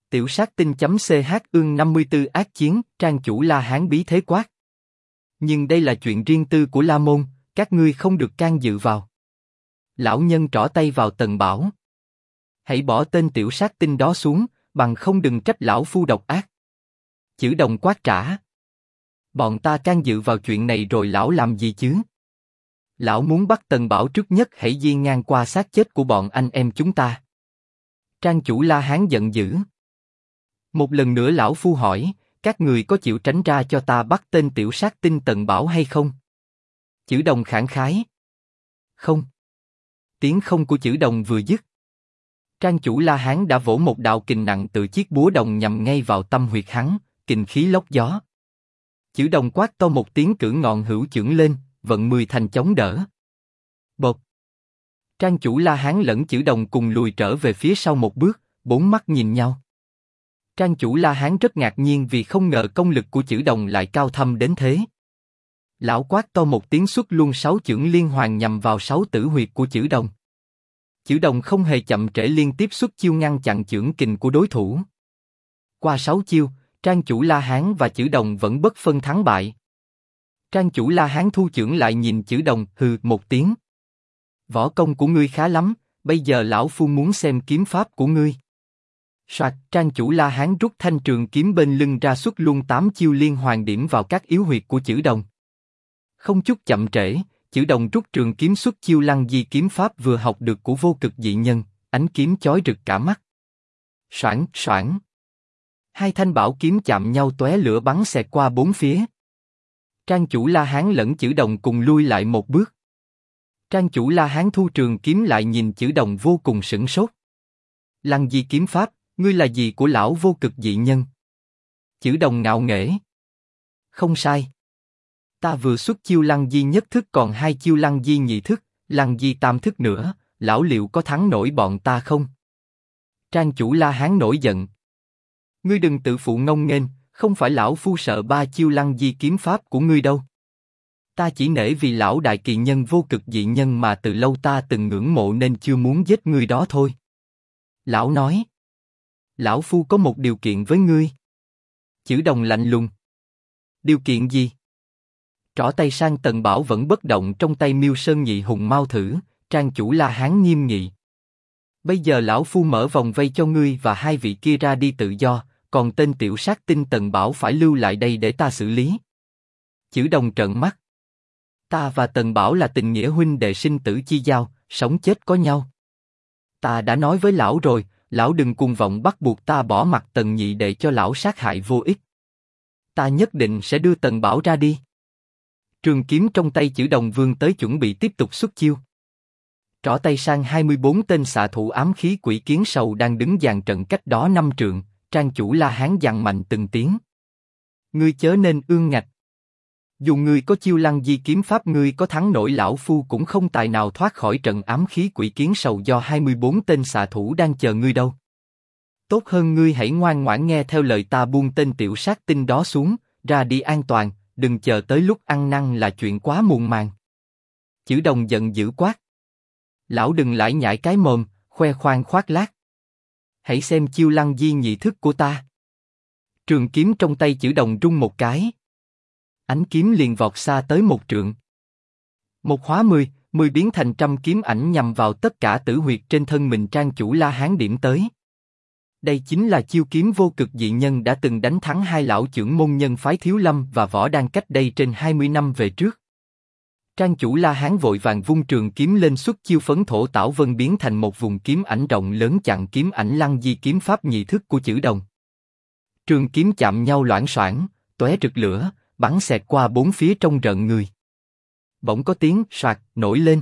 Tiểu sát tinh.ch ương 54 ác chiến, trang chủ La Hán bí thế quát. Nhưng đây là chuyện riêng tư của La Môn, các ngươi không được can dự vào. Lão nhân trỏ tay vào Tần Bảo. Hãy bỏ tên tiểu sát tinh đó xuống, bằng không đừng trách lão phu độc ác. Chữ Đồng quát trả. Bọn ta can dự vào chuyện này rồi lão làm gì chứ? Lão muốn bắt Tần Bảo trước nhất hãy di ngang qua xác chết của bọn anh em chúng ta. Trang chủ La Hán giận dữ. Một lần nữa lão phu hỏi, các người có chịu tránh ra cho ta bắt tên tiểu sát tinh Tần Bảo hay không? Chữ Đồng khẳng khái. Không. Tiếng không của Chữ Đồng vừa dứt. Trang chủ La Hán đã vỗ một đạo kình nặng từ chiếc búa đồng nhằm ngay vào tâm huyệt hắn, kình khí lốc gió. Chữ Đồng quát to một tiếng cử ngọn hữu chưởng lên, vận 10 thành chống đỡ. Bột. Trang chủ La Hán lẫn Chữ Đồng cùng lùi trở về phía sau một bước, bốn mắt nhìn nhau. Trang chủ La Hán rất ngạc nhiên vì không ngờ công lực của Chữ Đồng lại cao thâm đến thế. Lão quát to một tiếng xuất luôn 6 chưởng liên hoàn nhằm vào 6 tử huyệt của Chữ Đồng. Chữ Đồng không hề chậm trễ liên tiếp xuất chiêu ngăn chặn chưởng kình của đối thủ. Qua 6 chiêu, Trang chủ La Hán và Chữ Đồng vẫn bất phân thắng bại. Trang chủ La Hán thu chưởng lại nhìn Chữ Đồng hừ một tiếng. Võ công của ngươi khá lắm, bây giờ lão phu muốn xem kiếm pháp của ngươi. Soạt, Trang chủ La Hán rút thanh trường kiếm bên lưng ra xuất luôn 8 chiêu liên hoàn điểm vào các yếu huyệt của Chữ Đồng. Không chút chậm trễ, Chữ Đồng rút trường kiếm xuất chiêu Lăng Di kiếm pháp vừa học được của Vô Cực Dị Nhân, ánh kiếm chói rực cả mắt. Soảng, soảng. Hai thanh bảo kiếm chạm nhau tóe lửa bắn xẹt qua bốn phía. Trang chủ La Hán lẫn Chữ Đồng cùng lui lại một bước. Trang chủ La Hán thu trường kiếm lại nhìn Chữ Đồng vô cùng sửng sốt. Lăng Di kiếm pháp, ngươi là gì của lão Vô Cực Dị Nhân? Chữ Đồng ngạo nghễ. Không sai. Ta vừa xuất chiêu Lăng Di nhất thức còn 2 chiêu Lăng Di nhị thức, Lăng Di tam thức nữa, lão liệu có thắng nổi bọn ta không? Trang chủ La Hán nổi giận. Ngươi đừng tự phụ ngông nghênh, không phải lão phu sợ 3 chiêu Lăng Di kiếm pháp của ngươi đâu. Ta chỉ nể vì lão đại kỳ nhân Vô Cực Dị Nhân mà từ lâu ta từng ngưỡng mộ nên chưa muốn giết ngươi đó thôi. Lão nói. Lão phu có một điều kiện với ngươi. Chữ Đồng lạnh lùng. Điều kiện gì? Trỏ tay sang Tần Bảo vẫn bất động trong tay Miêu Sơn Nhị Hùng Mao thử, Trang chủ La Hán nghiêm nghị. Bây giờ lão phu mở vòng vây cho ngươi và 2 vị kia ra đi tự do, còn tên tiểu sát tinh Tần Bảo phải lưu lại đây để ta xử lý. Chữ Đồng trợn mắt. Ta và Tần Bảo là tình nghĩa huynh đệ sinh tử chi giao, sống chết có nhau. Ta đã nói với lão rồi, lão đừng cuồng vọng bắt buộc ta bỏ mặt Tần nhị đệ cho lão sát hại vô ích. Ta nhất định sẽ đưa Tần Bảo ra đi. Trường kiếm trong tay Chữ Đồng vươn tới chuẩn bị tiếp tục xuất chiêu. Trỏ tay sang 24 tên xạ thủ ám khí quỷ kiến sầu đang đứng dàn trận cách đó 5 trượng, Trang chủ La Hán dằn mạnh từng tiếng. Ngươi chớ nên ương ngạch. Dù ngươi có chiêu Lăng Di kiếm pháp ngươi có thắng nổi lão phu cũng không tài nào thoát khỏi trận ám khí quỷ kiến sầu do 24 tên xạ thủ đang chờ ngươi đâu. Tốt hơn ngươi hãy ngoan ngoãn nghe theo lời ta buông tên tiểu sát tinh đó xuống, ra đi an toàn, đừng chờ tới lúc ăn năn là chuyện quá muộn màng. Chữ Đồng giận dữ quát. Lão đừng lải nhải cái mồm, khoe khoang khoác lác. Hãy xem chiêu Lăng Di nhị thức của ta. Trường kiếm trong tay Chữ Đồng rung một cái. Ánh kiếm liền vọt xa tới 1 trượng. 1 hóa 10, 10 biến thành trăm kiếm ảnh nhằm vào tất cả tử huyệt trên thân mình Trang chủ La Hán điểm tới. Đây chính là chiêu kiếm Vô Cực Dị Nhân đã từng đánh thắng 2 lão chưởng môn nhân phái Thiếu Lâm và Võ Đan cách đây trên 20 năm về trước. Trang chủ La Hán vội vàng vung trường kiếm lên xuất chiêu phấn thổ tảo vân biến thành một vùng kiếm ảnh rộng lớn chặn kiếm ảnh Lăng Di kiếm pháp nhị thức của Chữ Đồng. Trường kiếm chạm nhau loảng xoảng, tóe rực lửa, bắn xẹt qua bốn phía trong rợn người. Bỗng có tiếng soạt nổi lên.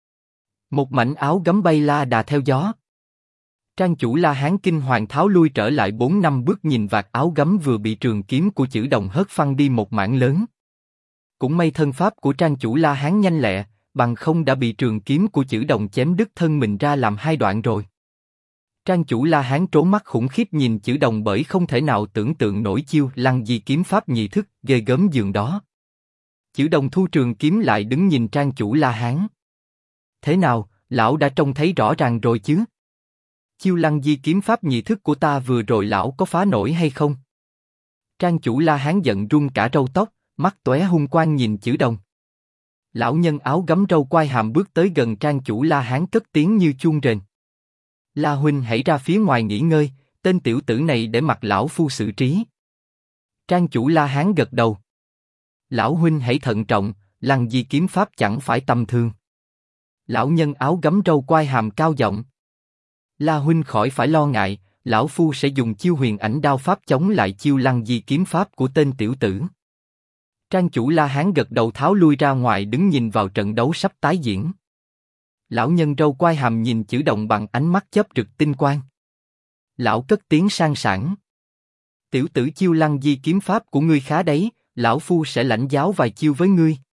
Một mảnh áo gấm bay la đà theo gió. Trang chủ La Hán kinh hoàng tháo lui trở lại 4-5 bước nhìn vạt áo gấm vừa bị trường kiếm của Chữ Đồng hất phăng đi một mảng lớn. Cũng may thân pháp của Trang chủ La Hán nhanh lẹ, bằng không đã bị trường kiếm của Chữ Đồng chém đứt thân mình ra làm 2 đoạn rồi. Trang chủ La Hán trố mắt khủng khiếp nhìn Chữ Đồng bởi không thể nào tưởng tượng nổi chiêu Lăng Di kiếm pháp nhị thức ghê gớm dường đó. Chữ Đồng thu trường kiếm lại đứng nhìn Trang chủ La Hán. Thế nào, lão đã trông thấy rõ ràng rồi chứ? Chiêu Lăng Di kiếm pháp nhị thức của ta vừa rồi lão có phá nổi hay không? Trang chủ La Hán giận run cả râu tóc, mắt tóe hung quang nhìn Chử Đồng. Lão nhân áo gấm râu quai hàm bước tới gần Trang chủ La Hán cất tiếng như chuông rền. La huynh hãy ra phía ngoài nghỉ ngơi, tên tiểu tử này để mặc lão phu xử trí. Trang chủ La Hán gật đầu. Lão huynh hãy thận trọng, Lăng Di kiếm pháp chẳng phải tầm thường. Lão nhân áo gấm râu quai hàm cao giọng. La huynh khỏi phải lo ngại, lão phu sẽ dùng chiêu huyền ảnh đao pháp chống lại chiêu Lăng Di kiếm pháp của tên tiểu tử. Trang chủ La Hán gật đầu tháo lui ra ngoài đứng nhìn vào trận đấu sắp tái diễn. Lão nhân râu quai hàm nhìn Chử Đồng bằng ánh mắt chớp rực tinh quang. Lão cất tiếng sang sảng. Tiểu tử chiêu Lăng Di kiếm pháp của ngươi khá đấy, lão phu sẽ lãnh giáo vài chiêu với ngươi,